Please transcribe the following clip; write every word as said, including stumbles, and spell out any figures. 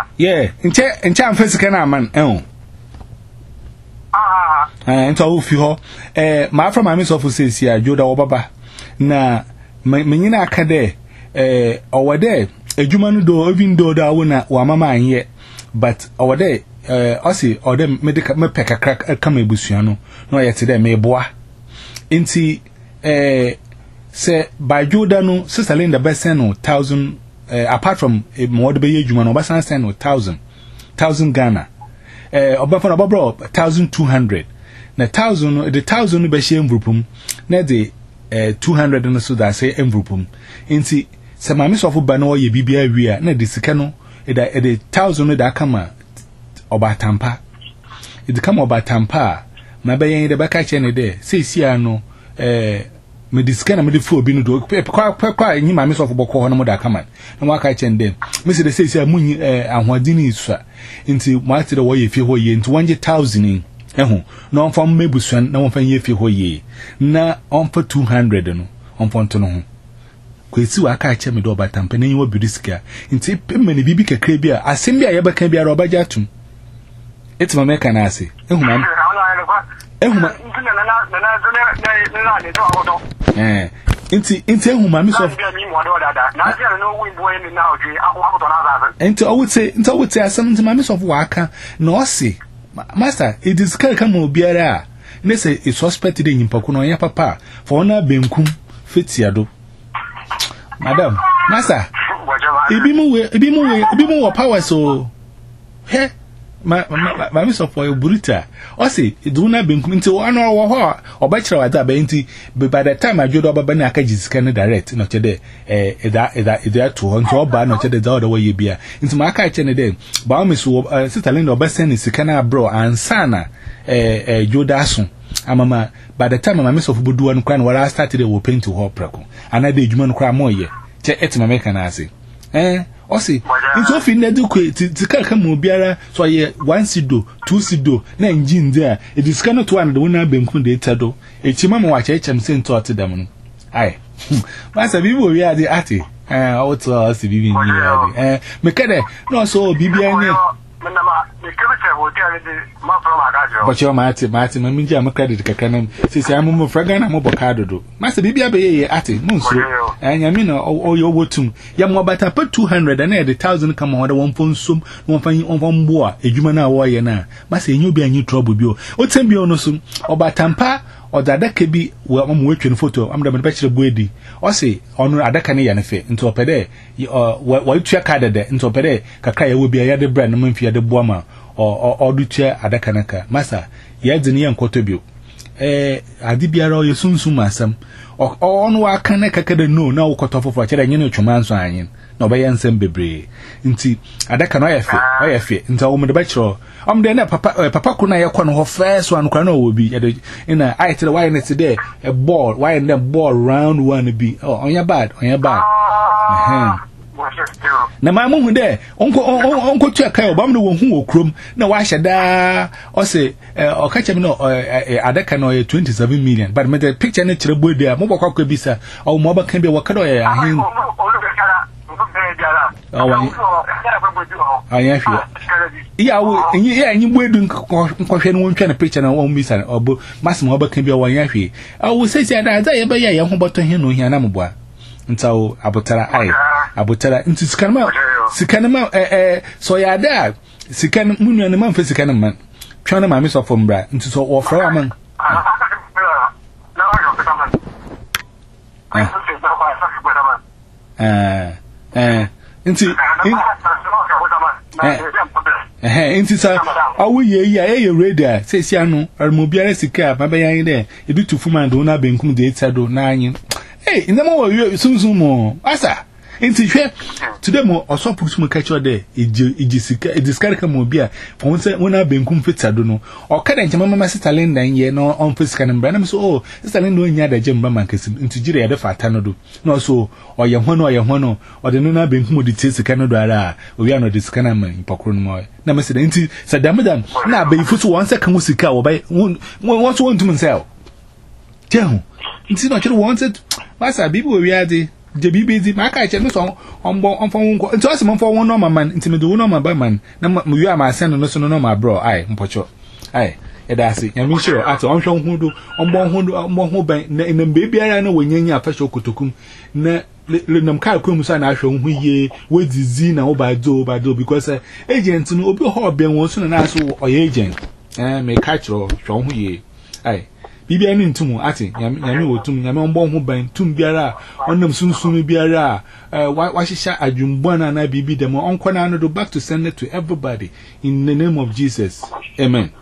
Yeah, nche nche am face kana man eh ah eh nto wo fi ho eh ma from my so for say sia joda wo baba na menyina aka de eh owode adwuma no do even do da wo na wa mama anye but owode eh osi ode medical me peka crack kama ebusua no no yete de me boa nti eh se by joda no sister Linda besen no one thousand uh, apart from a more be adwuma no obasan send no one thousand thousand Ghana eh obafo na bobro one thousand two hundred na one thousand the one thousand be she envelopum na de eh two hundred no so that say envelopum nti se mame sofo ba na wo ye bibia wi a na de sika no e da e de one thousand no da kama obatampa e de kama obatampa ma be yen de baka che ne de se sia no eh me de sika na me de fo obi no do kwa kwa nyi mame sofo boko ho no mo da kama na mo aka che ne me se de se sia munyi eh ahoadini isu a nti mo ate de wo ye fi ho ye nti one thousand ehu na on fam mebusuan na on fan ye fi ho ye na on fa two hundred no on fon to no ho kwesi wa aka che me do batampa na yin wo biriska nti pemmane bibi kakra bi a asem bi a ye baka bi a roba jatum etima meka na ase ehu ma ehu ma eh nti nti ehu ma mi so nti o wote nti o wote asem nti ma mi so wa aka na o se master it is kind come obiara ne say a suspect de nyimpako no ya papa for na benkum fetiado madam master ibi mu we ibi mu we ibi mu wo power so he ma ma mi so for burita o say do na benkum nti wo no wo ho obakira wa da ba nti by the time ajodo obaba na aka jisika no direct no chede eh eda eda eda to ho nti oba no chede da wo ye bia nti ma aka che ne de ba mi so sister Linda obesen ni sika na bro ansana eh eh jodaso amama by the time ma mi so fubudu wan kwa no wala start dey wo paint ho preko ana de adwuma no kwa moye che etima meka na ase eh o si nti ofi na de kwe ti kaka mo biara so ye one sido two sido na engine there e diska no to an de wona benku de tado e chima mo wa chechem se nto otedam no ai masa bibi owi ade ate eh o to o si bibi ni ade eh me kede no so bibi anye but your mate mate ma minja ma credit kaka nam sisi amu mo fraga na mo bokado do masa bibi abe ye ate munso anya mi na o yo wotum ya mo bata pa two hundred na e de one thousand kama ho da won fonsum won fan won fan boa edwuma na wo ye na masa enyo bi anyi trouble bi o o tem bi ono so obatampa odadaka bi wo mo wetwe photo am da me be kire boedi o se onu adaka ne ya ne fe nti opede wo tua card de nti opede kaka ya wo bi ya de brand no mfia de boa ma o o du tua adaka naka masa ya dzini ya nkoto bi eh adi biara o yesunsun masam o onu aka ne kaka de no na wo koto fofo kire nye no twuma nso anyin na oba yansem bebre nti adaka no ya fe o ya fe nti o mo de be kire am de na papa papa kuna ye kɔ no ho first one kura na wo bi ina I tell why net today a ball why in the ball round one be oh on your bad on your bad eh na ma mu hu de onko onko tu aka obam no wo hu wo krom na wa hyeda o se o ka chem no adaka no twenty-seven million but me the picture na kire bodu a mo bokwa kwa bisa o mo ba kan bi wo ka do ya ahin anya fi ya wo enyi ya enyi bodu nkohwe no wontwa na picture na wo mbisa na obo masimo obaka bi o wanya hwe awu sesi ada za ye ba ya ye ho boto he no hia na mboa ntawo abotara ai abotara nti sikanma sikanma eh eh so ya da sikan munu na man fa sikan man twa na mame so fo mbra nti so wo fra wa man eh eh nti eh nti sa awu ye ya ye radar se si anu armo biara sika ma be yan de e bi tufu man do na benkum de etado na anyin eh ndemo wo sunsun mo asa nti hwe today mo osopu sumu kacho de eji eji sika ediskar ka mo bia fon se wona benkum fitado no o kada nchama mama sister Linda ye no on fisika na mbra na so oh sister Linda onya da je mbama kasim nti jire ya de fata no do no so o ye hono o ye hono o de no na benkum de tisika no do ara o wi ano de sika na man ipokro no mo na me se nti sadamdam na be ifusu won se kan sika wo bai won so won tum nsel jehu nti no kire won se masa bibi o wi ade je bi busy ma ka che me so on bon on fon nko nti o se mo fon won no ma man nti me do no ma ba man na mo wi ama sen no so no ma bro ai mpocho ai e da se ya mi sure at on hwe hu do on bon hu do on bon hu ban na na be biara na wanyanya afasho kotokum na le nam ka kwem so na ahwe hu ye wedizi na wo ba do ba do because agent no obi ho ben won so na aso oye agent eh me ka chro hwe hu ye ai bibia ni ntumu ati nyame wotum nyame onbon ho ban tum biara onam sunsun biara wa hihya adwumbona na bibi dem onkona no do back to send it to everybody in the name of Jesus. Amen.